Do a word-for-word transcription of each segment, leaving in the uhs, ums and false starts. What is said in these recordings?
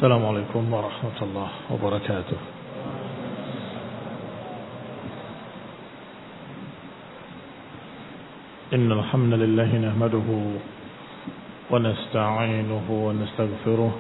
السلام عليكم ورحمة الله وبركاته. إن الحمد لله نحمده ونستعينه ونستغفره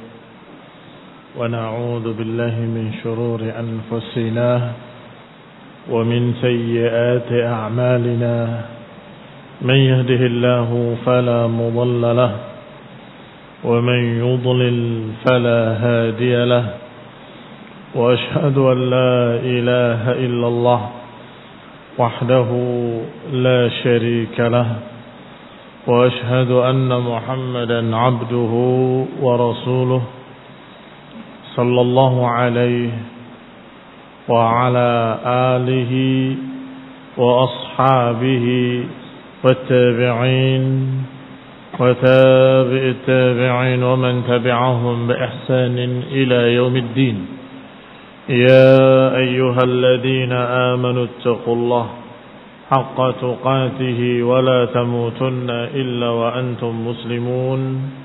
ونعوذ بالله من شرور أنفسنا ومن سيئات أعمالنا. من يهده الله فلا مضل له ومن يضلل فلا هادي له، وأشهد أن لا إله إلا الله وحده لا شريك له، وأشهد أن محمدا عبده ورسوله صلى الله عليه وعلى آله وأصحابه والتابعين وتابع التابعين ومن تبعهم بإحسان إلى يوم الدين. يا أيها الذين آمنوا اتقوا الله حق تقاته ولا تموتن إلا وأنتم مسلمون.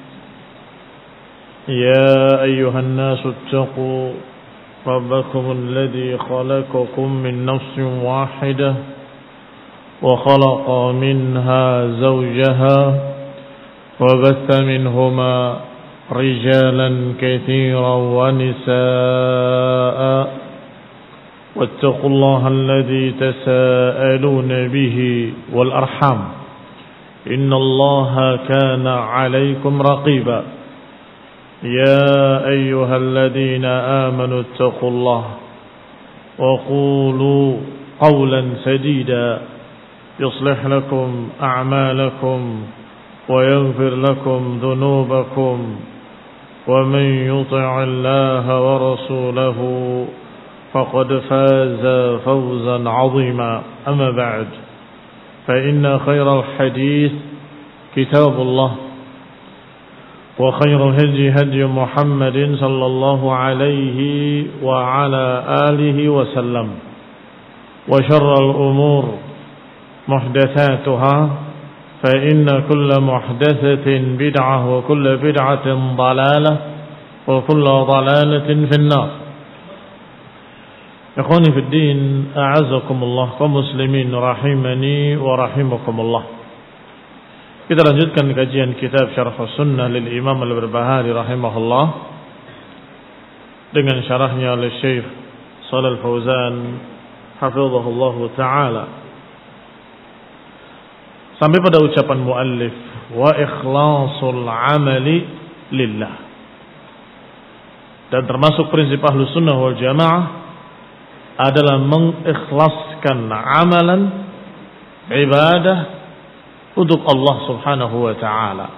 يا أيها الناس اتقوا ربكم الذي خلقكم من نفس واحدة وخلق منها زوجها وبث منهما رجالا كثيرا ونساء، واتقوا الله الذي تساءلون به والأرحام إن الله كان عليكم رقيبا. يا أيها الذين آمنوا اتقوا الله وقولوا قولا سديدا يصلح لكم أعمالكم ويغفر لكم ذنوبكم، ومن يطع الله ورسوله فقد فاز فوزا عظيما. أما بعد، فإن خير الحديث كتاب الله، وخير الهدي هدي محمد صلى الله عليه وعلى آله وسلم، وشر الأمور محدثاتها، فإن كل محدثة بدعة وكل بدعة ضلالة وكل ضلالة في النار. Ikhwani fi din, a'azzakumullah, kaum muslimin rahimani wa rahimakumullah. Kita lanjutkan kajian kitab Syarh Sunnah lil Imam Al-Barbahari rahimahullah dengan syarahnya oleh Syekh Shalal Fauzan hafizahullah taala. Sampai pada ucapan muallif, wa ikhlasul amali lillah. Dan termasuk prinsip Ahlus Sunnah wal Jamaah adalah mengikhlaskan amalan ibadah untuk Allah Subhanahu wa taala.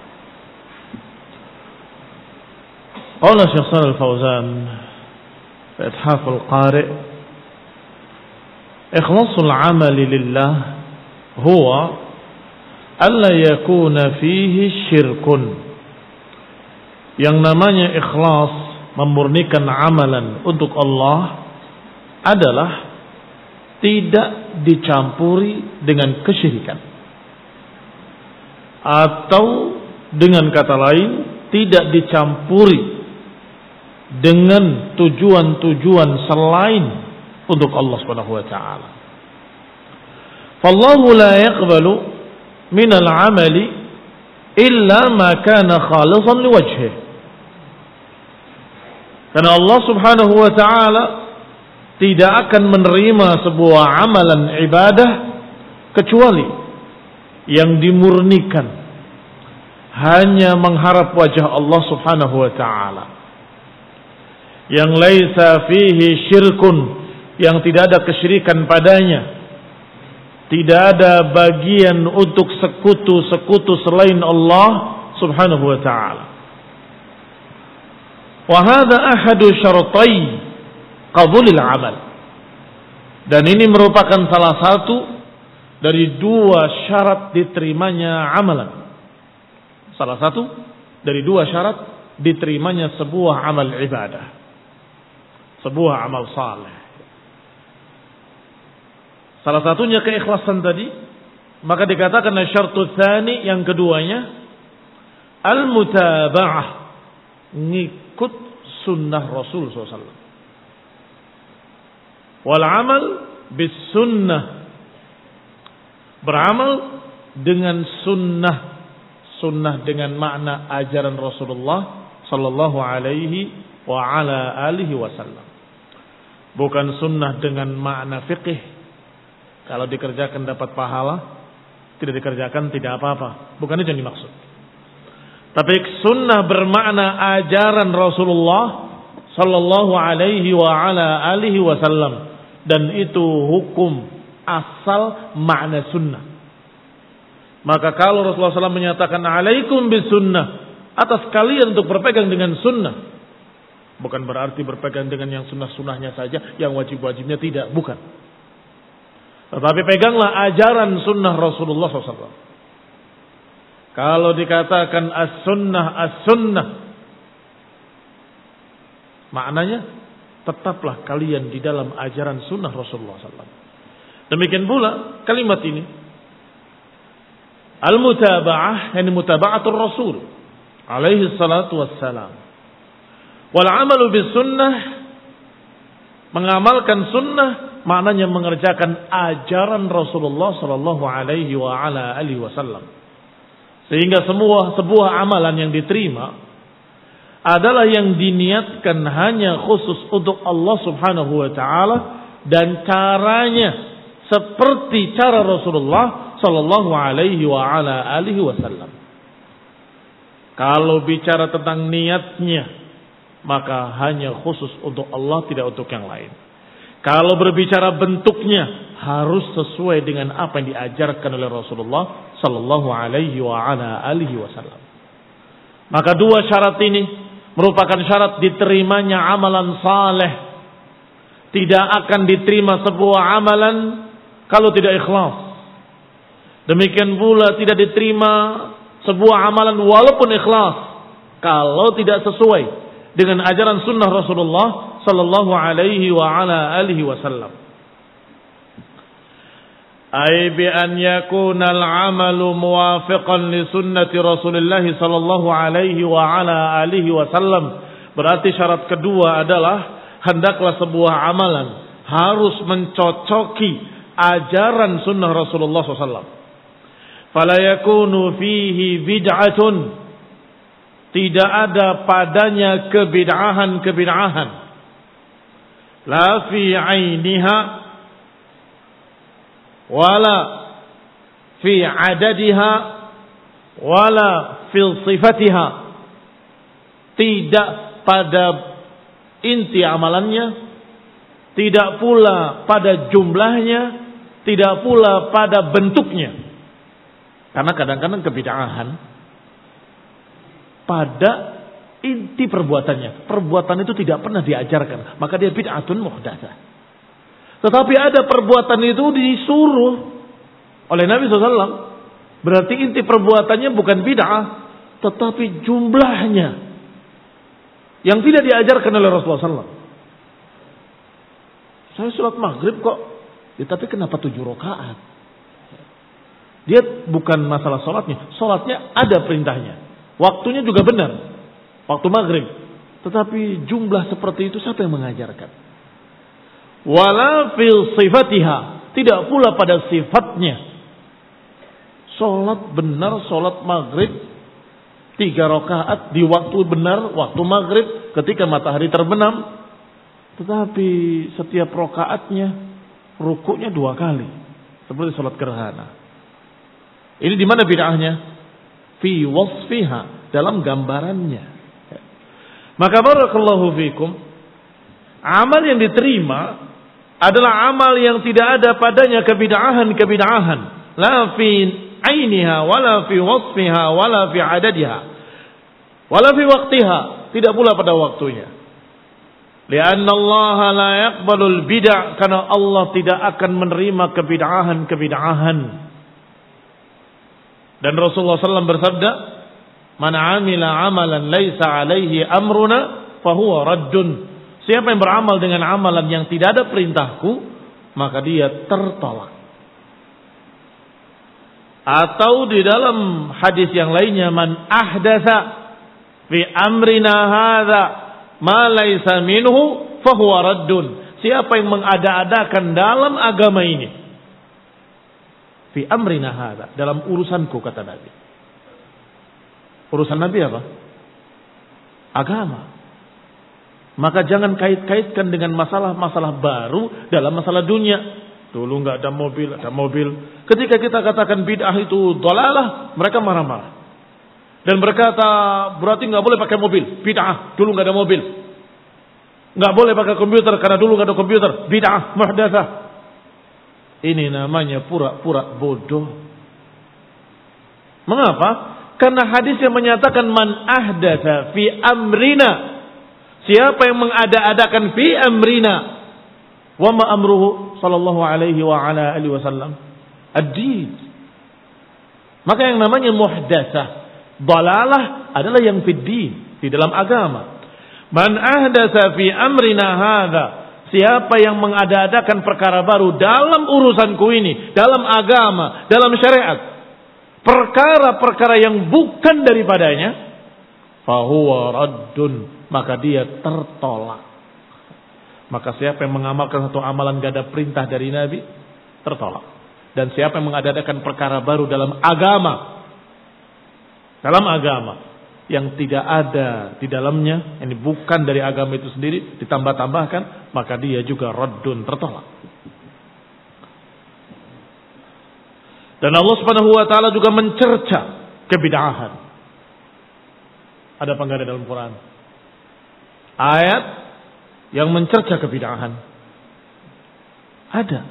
Qala Syekh Shalal Fauzan fi Ithaful Qari', ikhlasul amali lillah huwa alla yakuna fihi syirkun. Yang namanya ikhlas, memurnikan amalan untuk Allah, adalah tidak dicampuri dengan kesyirikan, atau dengan kata lain tidak dicampuri dengan tujuan-tujuan selain untuk Allah Subhanahu wa taala. Fallahu la yaqbalu min al-amali illa ma kana khalisan liwajhihi. Karena Allah Subhanahu wa taala tidak akan menerima sebuah amalan ibadah kecuali yang dimurnikan hanya mengharap wajah Allah Subhanahu wa taala, yang laisa fihi syirkun, yang tidak ada kesyirikan padanya, tidak ada bagian untuk sekutu-sekutu selain Allah Subhanahu wa taala. Wa hadha ahadu syartai qabulil amal. Dan ini merupakan salah satu dari dua syarat diterimanya amalan. Salah satu dari dua syarat diterimanya sebuah amal ibadah, sebuah amal saleh. Salah satunya keikhlasan tadi, maka dikatakan syartu tsani, yang keduanya al-mutaba'ah, ngikut sunnah Rasul sallallahu alaihi wasallam. Wal amal bis sunnah, beramal dengan sunnah, sunnah dengan makna ajaran Rasulullah sallallahu alaihi wa ala alihi wasallam. Bukan sunnah dengan makna fikih. Kalau dikerjakan dapat pahala, tidak dikerjakan tidak apa-apa. Bukan itu yang dimaksud. Tapi sunnah bermakna ajaran Rasulullah sallallahu alaihi wa ala alihi wasallam, dan itu hukum asal makna sunnah. Maka kalau Rasulullah sallallahu alaihi wasallam menyatakan alaikum bis sunnah, atas kalian untuk berpegang dengan sunnah, bukan berarti berpegang dengan yang sunnah-sunnahnya saja, yang wajib-wajibnya tidak, bukan. Tetapi peganglah ajaran sunnah Rasulullah sallallahu alaihi wasallam. Kalau dikatakan as-sunnah, as-sunnah, maknanya tetaplah kalian di dalam ajaran sunnah Rasulullah sallallahu alaihi wasallam. Demikian pula kalimat ini, al-mutaba'ah, yani mutaba'atul Rasul alaihi salatu wassalam. Wal amalu bis sunnah, mengamalkan sunnah, maknanya mengerjakan ajaran Rasulullah sallallahu alaihi wa ala alihi wasallam. Sehingga semua sebuah amalan yang diterima adalah yang diniatkan hanya khusus untuk Allah Subhanahu wa taala, dan caranya seperti cara Rasulullah sallallahu alaihi wa ala alihi wasallam. Kalau bicara tentang niatnya, maka hanya khusus untuk Allah, tidak untuk yang lain. Kalau berbicara bentuknya, harus sesuai dengan apa yang diajarkan oleh Rasulullah sallallahu alaihi wa ala alihi wasallam. Maka dua syarat ini merupakan syarat diterimanya amalan saleh. Tidak akan diterima sebuah amalan kalau tidak ikhlas. Demikian pula tidak diterima sebuah amalan walaupun ikhlas kalau tidak sesuai dengan ajaran sunnah Rasulullah sallallahu alaihi wa ala alihi wasallam. Ay bi an yakuna al-amalu muwafiqan li sunnati Rasulillah sallallahu alaihi wa ala alihi wasallam. Berarti syarat kedua adalah hendaklah sebuah amalan harus mencocoki ajaran sunnah Rasulullah sallallahu alaihi wasallam. Fala yakunu fihi bid'atun, tidak ada padanya kebid'ahan-kebid'ahan. La fi ainiha wala fi adadiha wala fi sifatiha. Tidak pada inti amalannya, tidak pula pada jumlahnya, tidak pula pada bentuknya. Karena kadang-kadang kebid'ahan pada inti perbuatannya. Perbuatan itu tidak pernah diajarkan, maka dia bid'atun muhdatsah. Tetapi ada perbuatan itu disuruh oleh Nabi shallallahu alaihi wasallam. Berarti inti perbuatannya bukan bid'ah, tetapi jumlahnya yang tidak diajarkan oleh Rasulullah shallallahu alaihi wasallam. Saya sholat maghrib kok, ya, tapi kenapa tujuh rakaat? Dia bukan masalah sholatnya. Sholatnya ada perintahnya. Waktunya juga benar. Waktu maghrib. Tetapi jumlah seperti itu siapa yang mengajarkan? Wala fil sifatiha. Tidak pula pada sifatnya. Sholat benar, sholat maghrib. Tiga rakaat di waktu benar, waktu maghrib. Ketika matahari terbenam. Tetapi setiap rakaatnya rukuknya dua kali. Seperti sholat gerhana. Ini di mana bid'ahnya? Fi wasfiha, dalam gambarannya. Maka barakallahu fikum, amal yang diterima adalah amal yang tidak ada padanya kebid'ahan-kebid'ahan. La fi ainiha, wala fi wasfiha, wala fi adadiha, wala fi waqtiha, tidak pula pada waktunya. Lianna Allah la yaqbalul bid'ah, karena Allah tidak akan menerima kebid'ahan-kebid'ahan. Dan Rasulullah sallallahu alaihi wasallam bersabda, "Man 'amila 'amalan laisa 'alaihi amruna fahuwa raddun." Siapa yang beramal dengan amalan yang tidak ada perintahku, maka dia tertolak. Atau di dalam hadis yang lainnya, "Man ahdatsa fi amrina hadza ma laisa minhu fahuwa raddun. Siapa yang mengada-adakan dalam agama ini, fi amrina hadza, dalam urusanku, kata Nabi. Urusan Nabi apa? Agama. Maka jangan kait-kaitkan dengan masalah-masalah baru dalam masalah dunia. Dulu nggak ada mobil, ada mobil. Ketika kita katakan bid'ah itu dhalalah, mereka marah-marah. Dan berkata, berarti nggak boleh pakai mobil. Bid'ah, dulu nggak ada mobil. Nggak boleh pakai komputer karena dulu nggak ada komputer. Bid'ah, muhdatsah. Ini namanya pura-pura bodoh. Mengapa? Karena hadis yang menyatakan man ahdatsa fi amrina. Siapa yang mengada-adakan fi amrina. Wa ma amruhu sallallahu alaihi wa ala alihi wasallam ad-din. Maka yang namanya muhdatsah, dhalalah adalah yang fid din, di dalam agama. Man ahdatsa fi amrina hadza, siapa yang mengada-adakan perkara baru dalam urusanku ini, dalam agama, dalam syariat, perkara-perkara yang bukan daripadanya, fahuwa raddun, maka dia tertolak. Maka siapa yang mengamalkan satu amalan gak ada perintah dari Nabi, tertolak. Dan siapa yang mengadakan perkara baru dalam agama, dalam agama yang tidak ada di dalamnya, ini bukan dari agama itu sendiri, ditambah-tambahkan, maka dia juga raddun, tertolak. Dan Allah Subhanahu wa taala juga mencerca kebid'ahan. Ada apa enggak ada dalam Quran? Ayat yang mencerca kebid'ahan. Ada.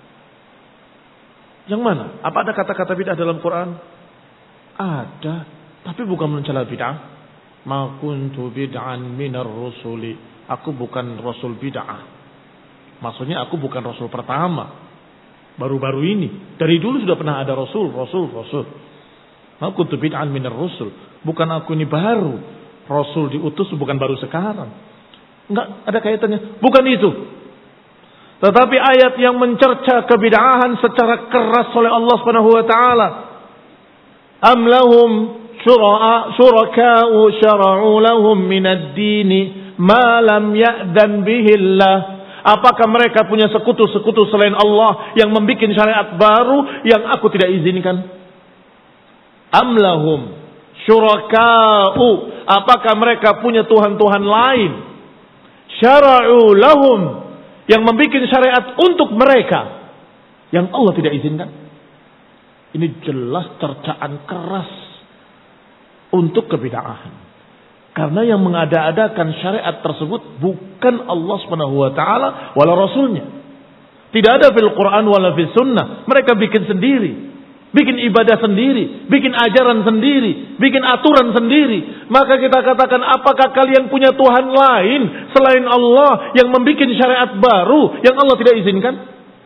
Yang mana? Apa ada kata-kata bid'ah dalam Quran? Ada, tapi bukan mencela bid'ah. Ma kuntu bid'an minar rusuli. Aku bukan rasul bid'ah. Maksudnya aku bukan rasul pertama. Baru-baru ini. Dari dulu sudah pernah ada rasul, rasul, rasul. Ma kuntu bid'an minar rusul. Bukan aku ini baru. Rasul diutus bukan baru sekarang. Enggak ada kaitannya. Bukan itu. Tetapi ayat yang mencerca kebid'ahan secara keras oleh Allah Subhanahu wa taala. Am lahum syuraka'u syara'u lahum minad dini ma lam ya'dan bihi Allah. Apakah mereka punya sekutu-sekutu selain Allah yang membuat syariat baru yang aku tidak izinkan? Am lahum syuraka'u, apakah mereka punya tuhan-tuhan lain? Syara'u lahum, yang membuat syariat untuk mereka yang Allah tidak izinkan. Ini jelas cercaan keras untuk kebid'ahan. Karena yang mengada-adakan syariat tersebut bukan Allah Subhanahu wa taala wala rasulnya. Tidak ada fil Quran wala fil sunnah. Mereka bikin sendiri. Bikin ibadah sendiri, bikin ajaran sendiri, bikin aturan sendiri. Maka kita katakan, apakah kalian punya Tuhan lain selain Allah yang membuat syariat baru yang Allah tidak izinkan?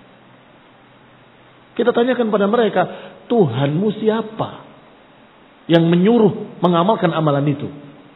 Kita tanyakan pada mereka, Tuhanmu siapa yang menyuruh mengamalkan amalan itu?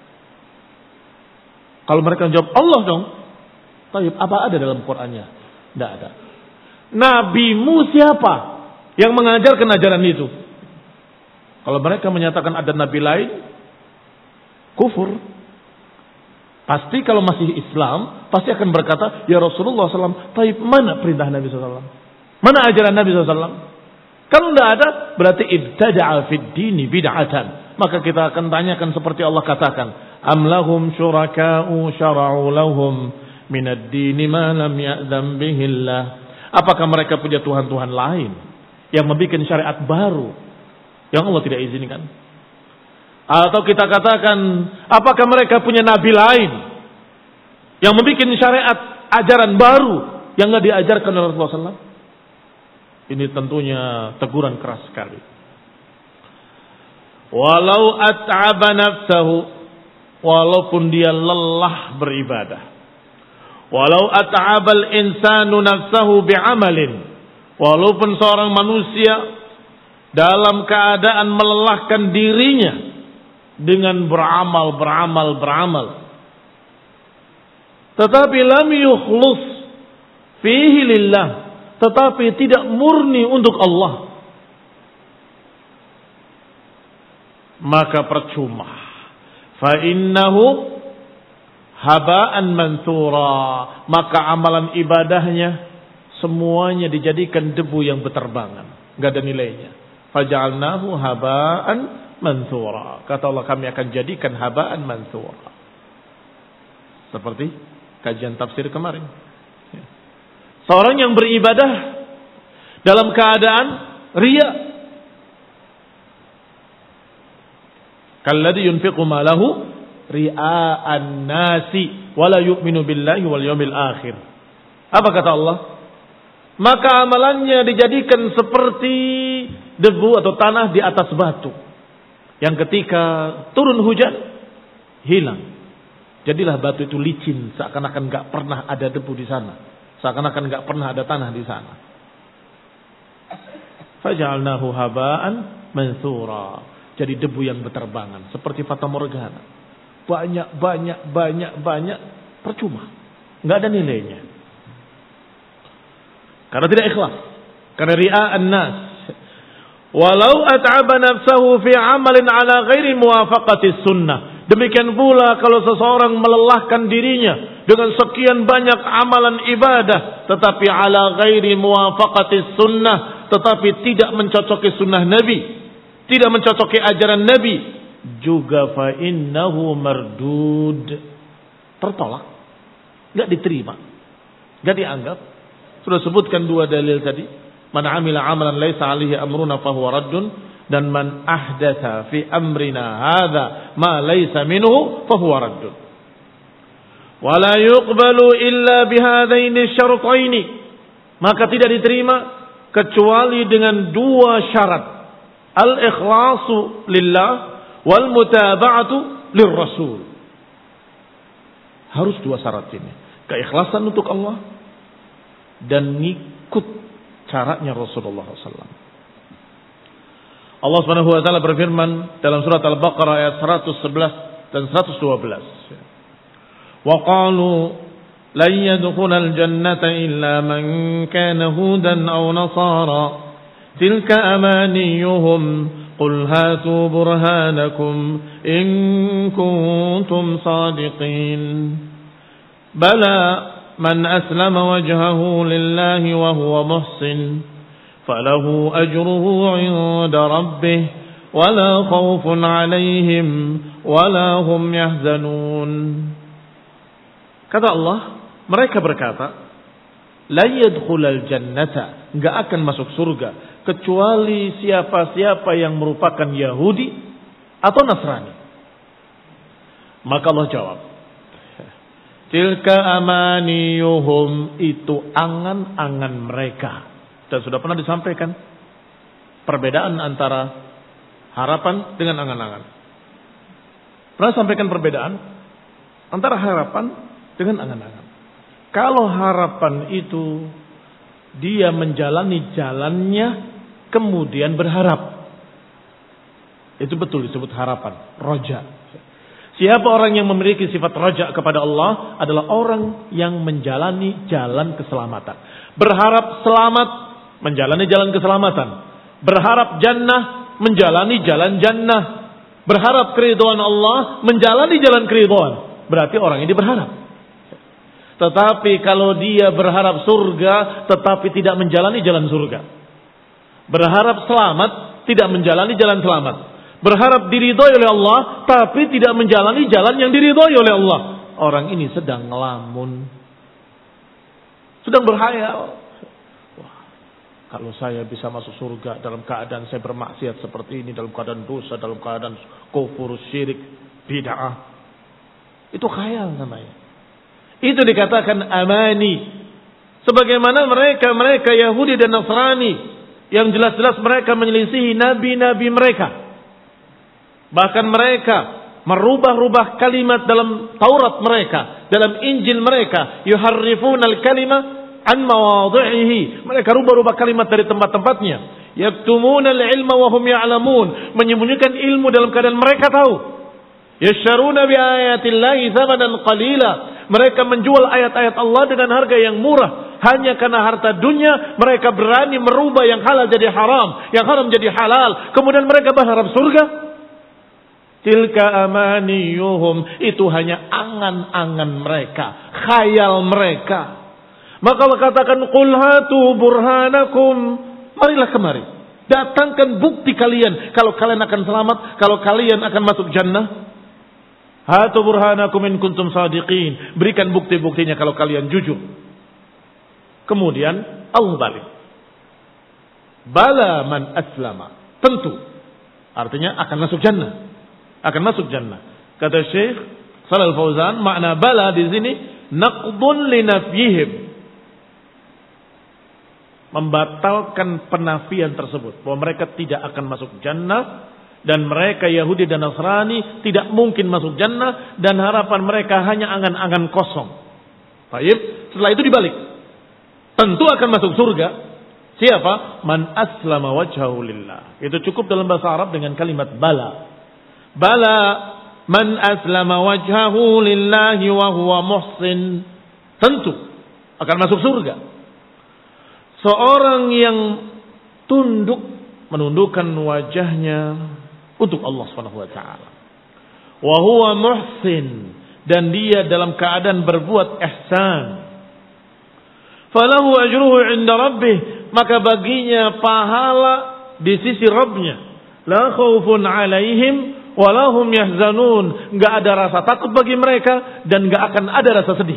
Kalau mereka jawab Allah dong. Tapi apa ada dalam Qur'annya? Tidak ada. Nabimu siapa yang mengajarkan ajaran itu? Kalau mereka menyatakan ada nabi lain, kufur. Pasti kalau masih Islam, pasti akan berkata, ya Rasulullah shallallahu alaihi wasallam, tapi mana perintah Nabi shallallahu alaihi wasallam? Mana ajaran Nabi shallallahu alaihi wasallam? Kalau tidak ada, berarti ibtada'a fid dini bid'atan. Maka kita akan tanyakan seperti Allah katakan, am lahum syuraka'u syara'u lahum minad dini ma lam ya'zam bihi Allah. Apakah mereka punya tuhan-tuhan lain yang membuat syariat baru yang Allah tidak izinkan? Atau kita katakan, apakah mereka punya nabi lain yang membuat syariat ajaran baru yang tidak diajarkan oleh Rasulullah shallallahu alaihi wasallam? Ini tentunya teguran keras sekali. Walau at'aba nafsahu, walaupun dia lelah beribadah. Walau at'abal insanu nafsahu bi'amalin, walaupun seorang manusia dalam keadaan melelahkan dirinya dengan beramal, beramal, beramal, tetapi lam yukhlus fihi lillah, tetapi tidak murni untuk Allah, maka percuma. Fa innahu haba'an mansura, maka amalan ibadahnya semuanya dijadikan debu yang berterbangan, enggak ada nilainya. Faja'alnahu haba'an mansura. Kata Allah, kami akan jadikan haba'an mansura. Seperti kajian tafsir kemarin. Seorang yang beribadah dalam keadaan riya, kalladzi yunfiqu malahu ria'an nasi wala yu'minu billahi wal yawmil akhir. Apa kata Allah? Maka amalannya dijadikan seperti debu atau tanah di atas batu, yang ketika turun hujan hilang. Jadilah batu itu licin, seakan-akan enggak pernah ada debu di sana, seakan-akan enggak pernah ada tanah di sana. Faja'alnahu haba'an mansura. Jadi debu yang berterbangan seperti fata morgana. Banyak banyak banyak banyak percuma, enggak ada nilainya. Karena tidak ikhlas, karena ria'an nas. Walau at'aba nafsahu fi 'amalin 'ala ghairi muwafaqati sunnah. Demikian pula kalau seseorang melelahkan dirinya dengan sekian banyak amalan ibadah, tetapi 'ala ghairi muwafaqati sunnah, tetapi tidak mencocoki sunnah Nabi, tidak mencocoki ajaran Nabi, juga fa innahu mardud, tertolak, enggak diterima, enggak dianggap. Sudah sebutkan dua dalil tadi, man amila amalan laisa alaihi amruna fahuwa raddun, dan man ahdatsa fi amrina hadza ma laisa minhu fahuwa raddun. Wala yuqbalu illa bihadaini syartaini, maka tidak diterima kecuali dengan dua syarat, al-ikhlasu lillah wal mutaba'atu lirrasul. Harus dua syarat ini, keikhlasan untuk Allah dan ngikut caranya Rasulullah sallallahu alaihi wasallam. Allah Subhanahu wa taala berfirman dalam surat Al-Baqarah ayat seratus sebelas dan seratus dua belas. Wa qalu lan yadkhulal jannata illa man kana hudan aw nasara tilka amaniyuhum qul hatu burhanakum in kuntum sadiqin. Bala man aslama wajhahu lillahi wa huwa muhsin falahu ajruhu 'inda rabbih wala khaufun 'alaihim wala hum yahzanun. Kata Allah, mereka berkata, la yadkhulal jannata, enggak akan masuk surga kecuali siapa-siapa yang merupakan Yahudi atau Nasrani. Maka Allah jawab, tilka amaniyuhum, itu angan-angan mereka. Dan sudah pernah disampaikan perbedaan antara harapan dengan angan-angan. Pernah sampaikan perbedaan antara harapan dengan angan-angan. Kalau harapan itu dia menjalani jalannya kemudian berharap, itu betul disebut harapan, roja. Siapa orang yang memiliki sifat raja kepada Allah adalah orang yang menjalani jalan keselamatan. Berharap selamat, menjalani jalan keselamatan. Berharap jannah, menjalani jalan jannah. Berharap keridhaan Allah, menjalani jalan keridhaan. Berarti orang ini berharap. Tetapi kalau dia berharap surga tetapi tidak menjalani jalan surga, berharap selamat tidak menjalani jalan selamat, berharap diridhoi oleh Allah tapi tidak menjalani jalan yang diridhoi oleh Allah, orang ini sedang ngelamun, sedang berhayal. Wah, kalau saya bisa masuk surga dalam keadaan saya bermaksiat seperti ini, dalam keadaan dosa, dalam keadaan kufur, syirik, bid'ah, itu khayal namanya. Itu dikatakan amani. Sebagaimana mereka-mereka Yahudi dan Nasrani yang jelas-jelas mereka menyelisihi nabi-nabi mereka. Bahkan mereka merubah-rubah kalimat dalam Taurat mereka, dalam Injil mereka. Yuharrifuna al-kalima an mawadhihi. Mereka rubah-rubah kalimat dari tempat-tempatnya. Yaktumuna al-ilma wa hum ya'lamun. Menyembunyikan ilmu dalam keadaan mereka tahu. Yasharuna bi ayatillahi thamanan qalila. Mereka menjual ayat-ayat Allah dengan harga yang murah. Hanya karena harta dunia mereka berani merubah yang halal jadi haram, yang haram jadi halal. Kemudian mereka berharap surga. Tilka amaniyuhum, itu hanya angan-angan mereka, khayal mereka. Maka Allah katakan, qul hatu burhanakum, marilah kemari, datangkan bukti kalian kalau kalian akan selamat, kalau kalian akan masuk jannah. Hatu burhanakum in kuntum sadiqin, berikan bukti-buktinya kalau kalian jujur. Kemudian Allah balik, bala man aslama, tentu artinya akan masuk jannah. Akan masuk jannah. Kata Syekh Shalal Fauzan, makna bala di sini naqdun li nafyihim, membatalkan penafian tersebut, bahwa mereka tidak akan masuk jannah, dan mereka Yahudi dan Nasrani tidak mungkin masuk jannah, dan harapan mereka hanya angan-angan kosong. Baik, setelah itu dibalik, tentu akan masuk surga. Siapa? Man aslama wajhahu lillah. Itu cukup dalam bahasa Arab dengan kalimat bala. Bala man aslama wajhahu lillahi wa huwa muhsin, tentu akan masuk surga seorang yang tunduk, menundukkan wajahnya untuk Allah Subhanahu wa taala, wa huwa muhsin, dan dia dalam keadaan berbuat ihsan. Falahu ajruhu 'inda rabbih, maka baginya pahala di sisi Rabbnya. La khaufun 'alaihim walahum yahzanun, enggak ada rasa takut bagi mereka dan enggak akan ada rasa sedih.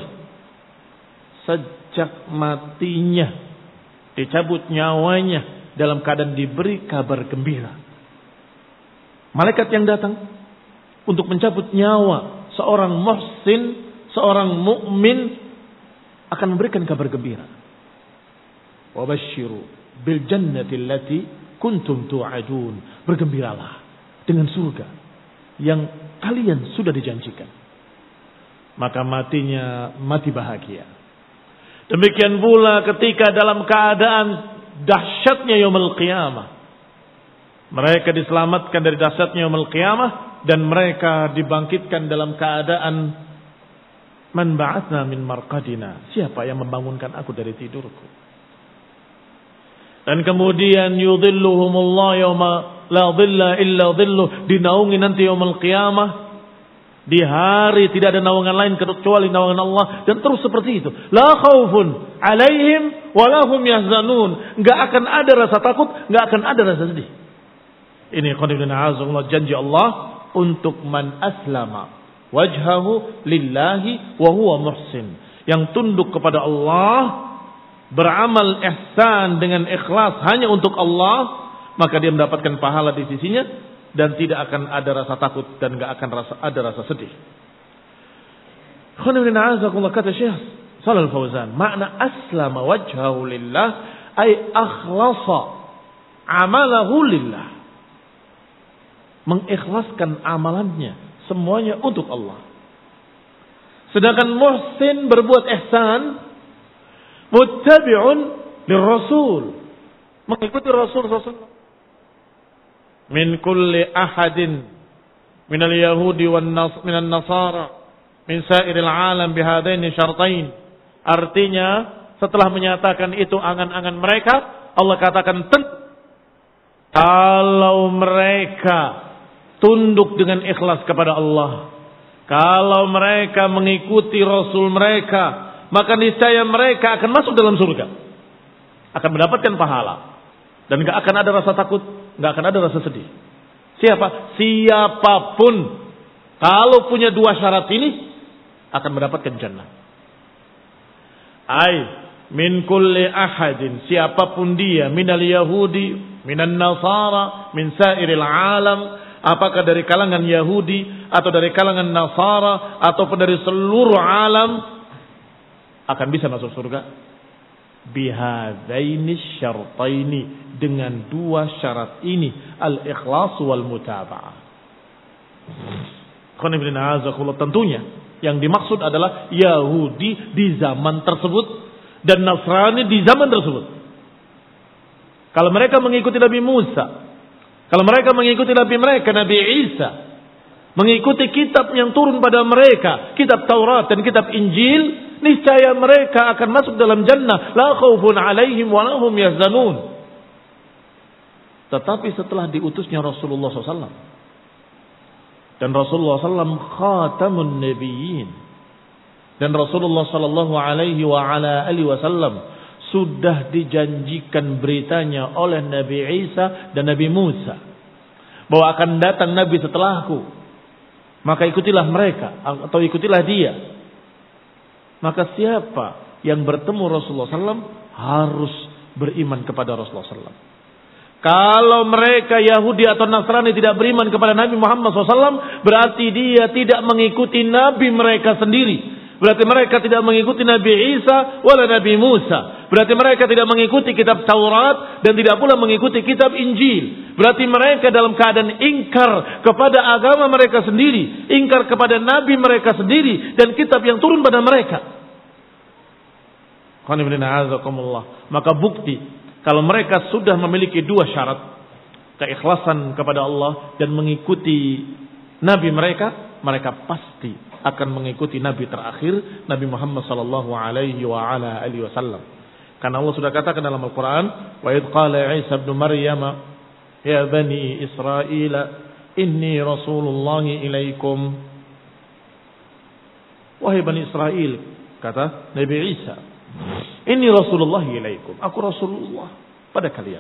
Sejak matinya, dicabut nyawanya dalam keadaan diberi kabar gembira. Malaikat yang datang untuk mencabut nyawa seorang muhsin, seorang mukmin, akan memberikan kabar gembira. Wa basyiru bil jannati allati kuntum tu'adun, bergembiralah dengan surga yang kalian sudah dijanjikan. Maka matinya mati bahagia. Demikian pula ketika dalam keadaan dahsyatnya yaumul qiyamah, mereka diselamatkan dari dahsyatnya yaumul qiyamah, dan mereka dibangkitkan dalam keadaan man ba'atsna min marqadina, siapa yang membangunkan aku dari tidurku. Dan kemudian yudhilluhumullah yauma la dhilla illa dhilluh, dinaungi nanti yaumul qiyamah, di hari tidak ada naungan lain kecuali naungan Allah, dan terus seperti itu. La khaufun alaihim wa lahum yahzanun, enggak akan ada rasa takut, enggak akan ada rasa sedih. Ini qanibina azza janji Allah untuk man aslama wajhahu lillahi wa huwa muhsin, yang tunduk kepada Allah, beramal ihsan dengan ikhlas hanya untuk Allah, maka dia mendapatkan pahala di sisinya dan tidak akan ada rasa takut dan tidak akan rasa ada rasa sedih. Kata Syekh Shalal Fauzan, makna aslama wajhahu lillah ay akhlasa amalahu lillah, mengikhlaskan amalannya semuanya untuk Allah. Sedangkan muhsin berbuat ihsan, muttabi'un lirrasul, mengikuti Rasul sallallahu alaihi wasallam. Min kulli ahadin minal yahudi wan nas minan nasara min sairil alam bihadaini syartain. Artinya setelah menyatakan itu angan-angan mereka, Allah katakan tentu kalau mereka tunduk dengan ikhlas kepada Allah, kalau mereka mengikuti Rasul mereka, maka niscaya mereka akan masuk dalam surga, akan mendapatkan pahala, dan gak akan ada rasa takut, gak akan ada rasa sedih. Siapa? Siapapun kalau punya dua syarat ini akan mendapatkan jannah. Ai min kulli ahadin, siapapun dia, minal yahudi, minan nasara, min sairil alam, apakah dari kalangan Yahudi atau dari kalangan Nasara ataupun dari seluruh alam, akan bisa masuk surga. Bihadaini syartaini, dengan dua syarat ini, al-ikhlas wal mutaba'ah. Tentunya yang dimaksud adalah Yahudi di zaman tersebut dan Nasrani di zaman tersebut. Kalau mereka mengikuti Nabi Musa, kalau mereka mengikuti Nabi mereka, Nabi Isa, mengikuti kitab yang turun pada mereka, kitab Taurat dan kitab Injil, niscaya mereka akan masuk dalam jannah. La khaufun alaihim wa lahum yahzanun. Tetapi setelah diutusnya Rasulullah shallallahu alaihi wasallam, Dan Rasulullah sallallahu alaihi wasallam khatamun nabiyyin. Dan Rasulullah sallallahu alaihi wa ala alihi wasallam sudah dijanjikan beritanya oleh Nabi Isa dan Nabi Musa bahwa akan datang nabi setelahku. Maka ikutilah mereka atau ikutilah dia. Maka siapa yang bertemu Rasulullah sallallahu alaihi wasallam harus beriman kepada Rasulullah sallallahu alaihi wasallam. Kalau mereka Yahudi atau Nasrani tidak beriman kepada Nabi Muhammad shallallahu alaihi wasallam, berarti dia tidak mengikuti Nabi mereka sendiri. Berarti mereka tidak mengikuti Nabi Isa wala Nabi Musa. Berarti mereka tidak mengikuti kitab Taurat dan tidak pula mengikuti kitab Injil. Berarti mereka dalam keadaan ingkar kepada agama mereka sendiri, ingkar kepada Nabi mereka sendiri dan kitab yang turun pada mereka. Maka bukti kalau mereka sudah memiliki dua syarat, keikhlasan kepada Allah dan mengikuti Nabi mereka, mereka pasti akan mengikuti Nabi terakhir, Nabi Muhammad sallallahu alaihi wa ala alihi wasallam. Karena Allah sudah katakan dalam Al-Quran, wa idh qala Isa ibn Maryam ya bani Israil inni rasulullah ilaikum. Wahai bani Israel, kata Nabi Isa, inni rasulullah ilaikum, aku Rasulullah pada kalian.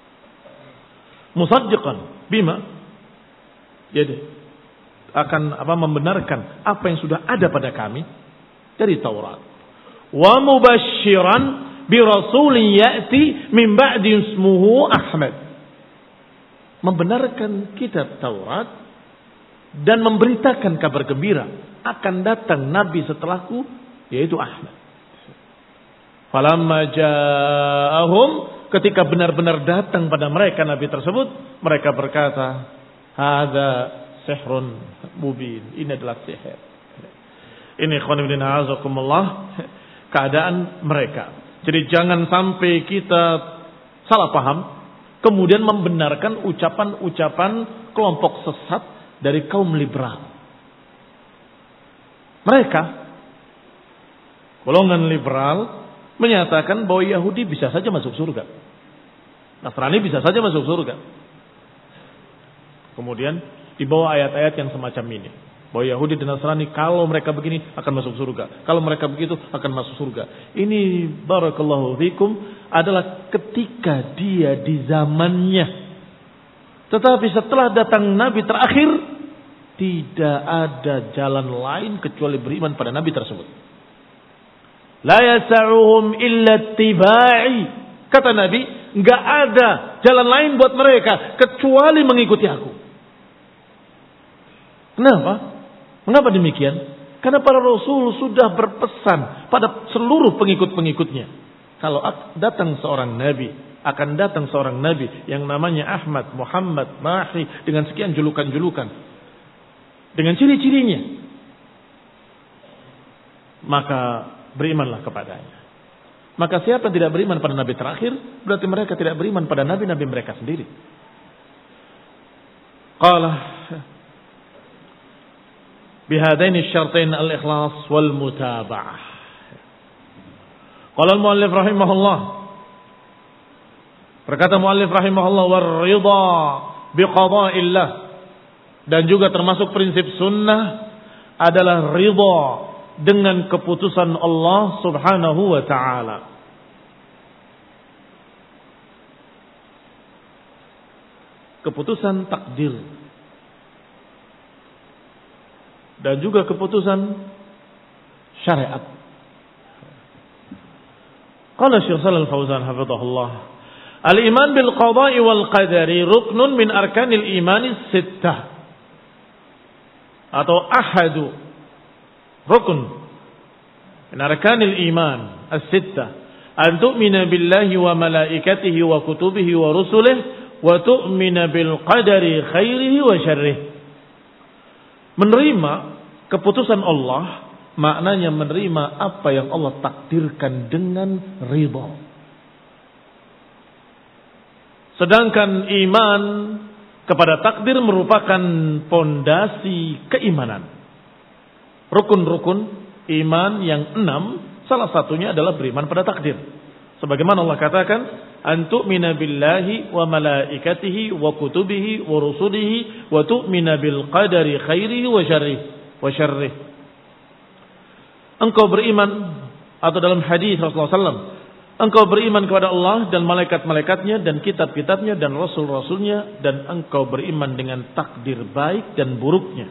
Musaddiqan bima, jadi akan apa membenarkan apa yang sudah ada pada kami dari Taurat. Wa mubasysyiran bi rasulin ya'ti min ba'di ismuhu Ahmad. Membenarkan kitab Taurat dan memberitakan kabar gembira akan datang nabi setelahku yaitu Ahmad. Falamma ja'ahum, ketika benar-benar datang pada mereka nabi tersebut, mereka berkata, hadza sihrun mubin, ini adalah sihir. Ini ikhwan fillah azakumullah keadaan mereka. Jadi jangan sampai kita salah paham kemudian membenarkan ucapan-ucapan kelompok sesat dari kaum liberal. Mereka golongan liberal menyatakan bahwa Yahudi bisa saja masuk surga, Nasrani bisa saja masuk surga. Kemudian di bawah ayat-ayat yang semacam ini, bahwa Yahudi dan Nasrani kalau mereka begini akan masuk surga, kalau mereka begitu akan masuk surga. Ini barakallahu fikum adalah ketika dia di zamannya. Tetapi setelah datang Nabi terakhir, tidak ada jalan lain kecuali beriman pada Nabi tersebut. La yasa'uhum illa tibai. Kata Nabi, enggak ada jalan lain buat mereka kecuali mengikuti aku. Kenapa? Mengapa demikian? Karena para Rasul sudah berpesan pada seluruh pengikut-pengikutnya. Kalau datang seorang Nabi, akan datang seorang Nabi yang namanya Ahmad, Muhammad, Mahi, dengan sekian julukan-julukan. Dengan ciri-cirinya. Maka berimanlah kepadanya. Maka siapa yang tidak beriman pada Nabi terakhir, berarti mereka tidak beriman pada Nabi-Nabi mereka sendiri. Qala bihadaini syartain al-ikhlas wal mutaba'ah. Qala al-muallif rahimahullah, berkata muallif rahimahullah, war ridha biqada'illah, dan juga termasuk prinsip sunnah adalah ridha dengan keputusan Allah Subhanahu wa taala. Keputusan takdir dan juga keputusan syariat. Qala Syekh Shalal Fauzan hafizahullah, al-iman bil qada'i wal qadari ruknun min arkanil imani sittah, atau ahadu rukun min arkanil iman as-sittah, an tu'mina billahi wa malaikatihi wa kutubihi wa rusulihi wa tu'mina bil qadari khairihi wa syarrihi. Menerima keputusan Allah maknanya menerima apa yang Allah takdirkan dengan ridha. Sedangkan iman kepada takdir merupakan pondasi keimanan. Rukun-rukun iman yang enam, salah satunya adalah beriman pada takdir. Sebagaimana Allah katakan, an tu'mina billahi wa malaikatihi wa kutubihi wa rusulihi wa tu'mina bil qadari khairihi wa syarrihi wa syarrihi. Engkau beriman, atau dalam hadis Rasulullah sallallahu alaihi wasallam, engkau beriman kepada Allah dan malaikat-malaikatnya dan kitab-kitabnya dan rasul-rasulnya, dan engkau beriman dengan takdir baik dan buruknya.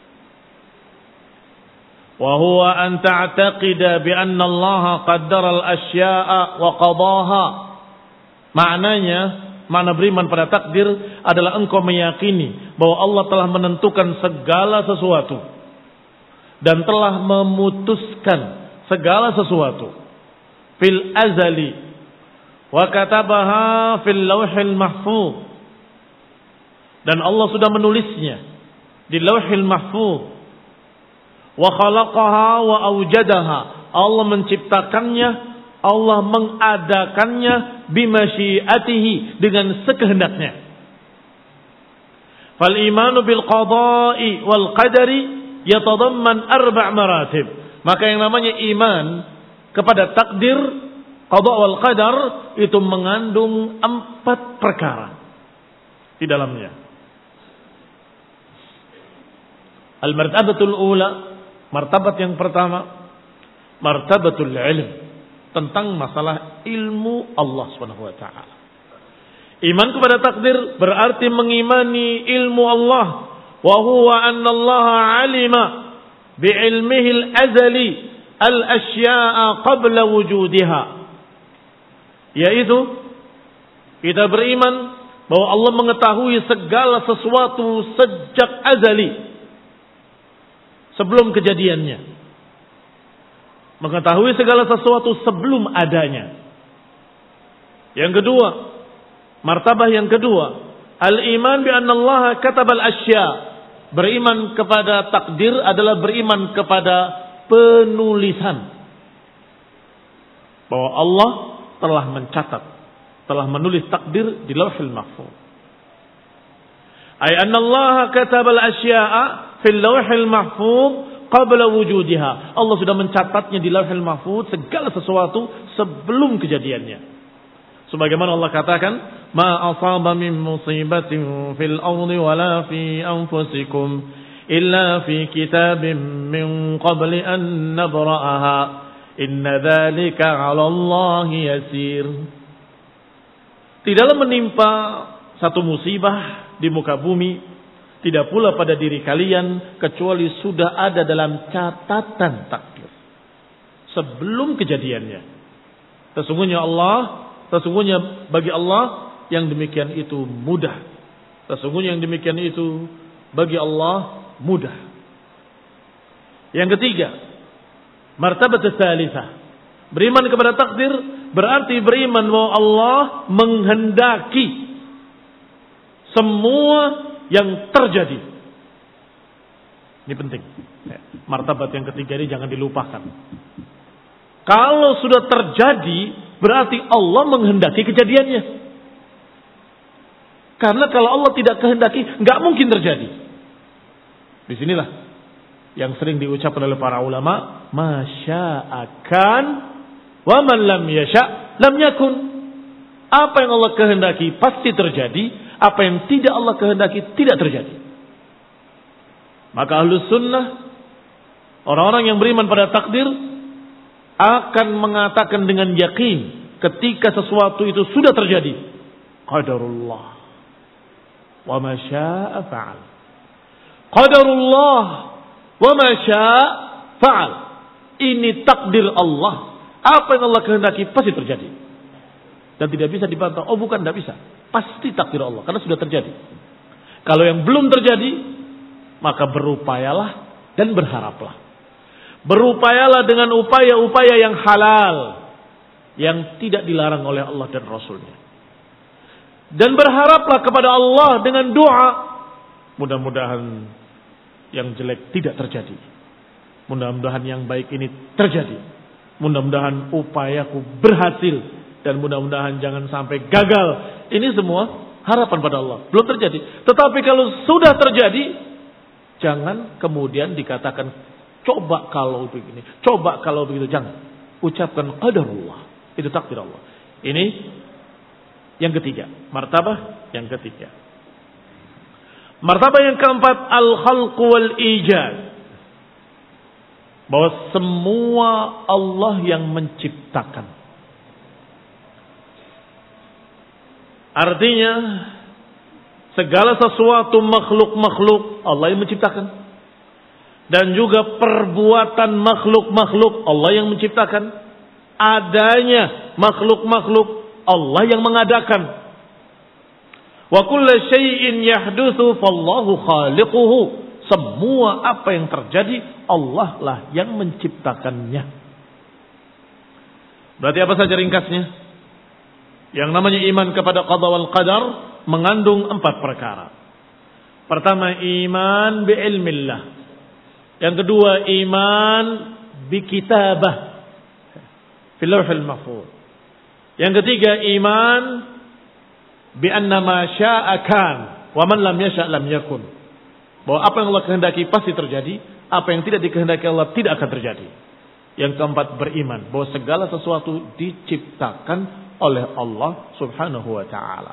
Wa huwa an ta'taqida bi anna Allah qaddara al-asya'a wa qadaha. Maknanya, makna beriman pada takdir adalah engkau meyakini bahwa Allah telah menentukan segala sesuatu dan telah memutuskan segala sesuatu fil azali wa katabaha fil lauhil mahfuz, dan Allah sudah menulisnya di lauhil mahfuz. Wa khalaqaha wa awjadaha, Allah menciptakannya, Allah mengadakannya bimasyiatihi, dengan sekehendaknya. Fal imanu bil qada'i wal qadari yatadamman arba' maratib. Maka yang namanya iman kepada takdir, qada' wal qadar, itu mengandung empat perkara di dalamnya. Al-martabatul ula, martabat yang pertama, martabatul ilm, tentang masalah ilmu Allah Subhanahu wa taala. Iman kepada takdir berarti mengimani ilmu Allah, wa huwa anna Allah alima bi ilmihi al-azali al-asya'a qabla wujudiha. Yaitu kita beriman bahwa Allah mengetahui segala sesuatu sejak azali, sebelum kejadiannya, mengetahui segala sesuatu sebelum adanya. Yang kedua, martabah yang kedua, al-iman bi anna Allah katabal asya. Beriman kepada takdir adalah beriman kepada penulisan, bahwa Allah telah mencatat, telah menulis takdir di Lauhul Mahfuz. Ay anna Allah katabal asya'a fil Lauhil Mahfuz qabla wujudiha. Allah sudah mencatatnya di Lauhul Mahfuz segala sesuatu sebelum kejadiannya. Sebagaimana Allah katakan, ma asaba min musibatin fil ardi wala fi anfusikum illa fi kitabim min qabli an nabra'aha inna dzalika 'ala Allah yasir. Tidaklah menimpa satu musibah di muka bumi, tidak pula pada diri kalian, kecuali sudah ada dalam catatan takdir sebelum kejadiannya. Sesungguhnya Allah, sesungguhnya bagi Allah yang demikian itu mudah. Sesungguhnya yang demikian itu bagi Allah mudah. Yang ketiga, martabat tsalitsah, beriman kepada takdir berarti beriman bahwa Allah menghendaki semua yang terjadi. Ini penting. Martabat yang ketiga ini jangan dilupakan. Kalau sudah terjadi, berarti Allah menghendaki kejadiannya. Karena kalau Allah tidak kehendaki, nggak mungkin terjadi. Disinilah yang sering diucapkan oleh para ulama, masya'akan wa man lam yasha' lam yakun. Apa yang Allah kehendaki pasti terjadi. Apa yang tidak Allah kehendaki tidak terjadi. Maka ahlus sunnah, orang-orang yang beriman pada takdir, akan mengatakan dengan yakin ketika sesuatu itu sudah terjadi, qadarullah wa ma syaa fa'al. Qadarullah wa ma syaa fa'al. Ini takdir Allah. Apa yang Allah kehendaki pasti terjadi. Dan tidak bisa dibantah. Oh bukan, tidak bisa. Pasti takdir Allah, karena sudah terjadi. Kalau yang belum terjadi, maka berupayalah dan berharaplah. Berupayalah dengan upaya-upaya yang halal, yang tidak dilarang oleh Allah dan Rasulnya. Dan berharaplah kepada Allah dengan doa. Mudah-mudahan yang jelek tidak terjadi. Mudah-mudahan yang baik ini terjadi. Mudah-mudahan upayaku berhasil. Dan mudah-mudahan jangan sampai gagal. Ini semua harapan pada Allah. Belum terjadi. Tetapi kalau sudah terjadi, jangan kemudian dikatakan, coba kalau begini, coba kalau begitu. Jangan. Ucapkan qadarullah. Itu takdir Allah. Ini yang ketiga. Martabah yang ketiga. Martabah yang keempat, al-khalqu wal ijad. Bahwa semua Allah yang menciptakan. Artinya segala sesuatu makhluk-makhluk Allah yang menciptakan. Dan juga perbuatan makhluk-makhluk Allah yang menciptakan. Adanya makhluk-makhluk Allah yang mengadakan. Wa kullu syai'in yahdutsu fallahu khaliquhu. Semua apa yang terjadi Allah lah yang menciptakannya. Berarti apa saja ringkasnya? Yang namanya iman kepada qada wal qadar mengandung empat perkara. Pertama, iman bi ilmillah. Yang kedua, iman bi kitabah fil lauhil mahfuz. Yang ketiga, iman bi anna ma syaa'a kan wa man lam yasha' lam yakun. Bahwa apa yang Allah kehendaki pasti terjadi, apa yang tidak dikehendaki Allah tidak akan terjadi. Yang keempat, beriman bahwa segala sesuatu diciptakan oleh Allah Subhanahu wa taala.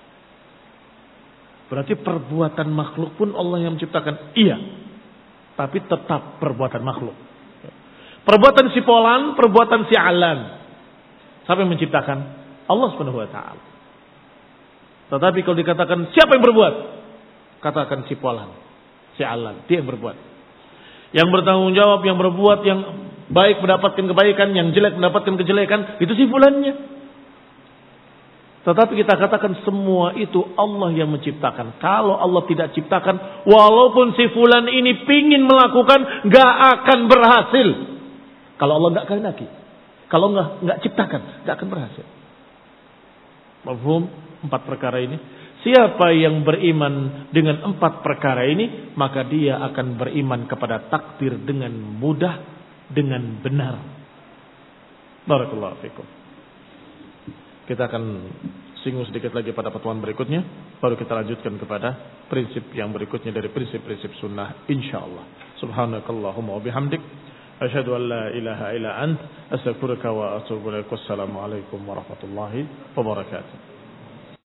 Berarti perbuatan makhluk pun Allah yang menciptakan. Iya. Tapi tetap perbuatan makhluk. Perbuatan si Polan, perbuatan si Alan. Siapa yang menciptakan? Allah Subhanahu wa taala. Tetapi kalau dikatakan siapa yang berbuat? Katakan si Polan, si Alan, dia yang berbuat. Yang bertanggung jawab, yang berbuat, yang baik mendapatkan kebaikan, yang jelek mendapatkan kejelekan, itu si fulannya. Tetapi kita katakan semua itu Allah yang menciptakan. Kalau Allah tidak ciptakan, walaupun si fulan ini pingin melakukan, gak akan berhasil. Kalau Allah gak kehendaki, kalau gak, gak ciptakan, gak akan berhasil. Mafhum empat perkara ini. Siapa yang beriman dengan empat perkara ini, maka dia akan beriman kepada takdir dengan mudah, dengan benar. Barakallahu fikum. Kita akan singgung sedikit lagi pada pertemuan berikutnya. Baru kita lanjutkan kepada prinsip yang berikutnya dari prinsip-prinsip sunnah, insyaallah. Subhanakallahumma wa bihamdik, asyhadu an la ilaha illa ant, astaghfiruka wa atubu ilaik. Wassalamu alaikum warahmatullahi wabarakatuh.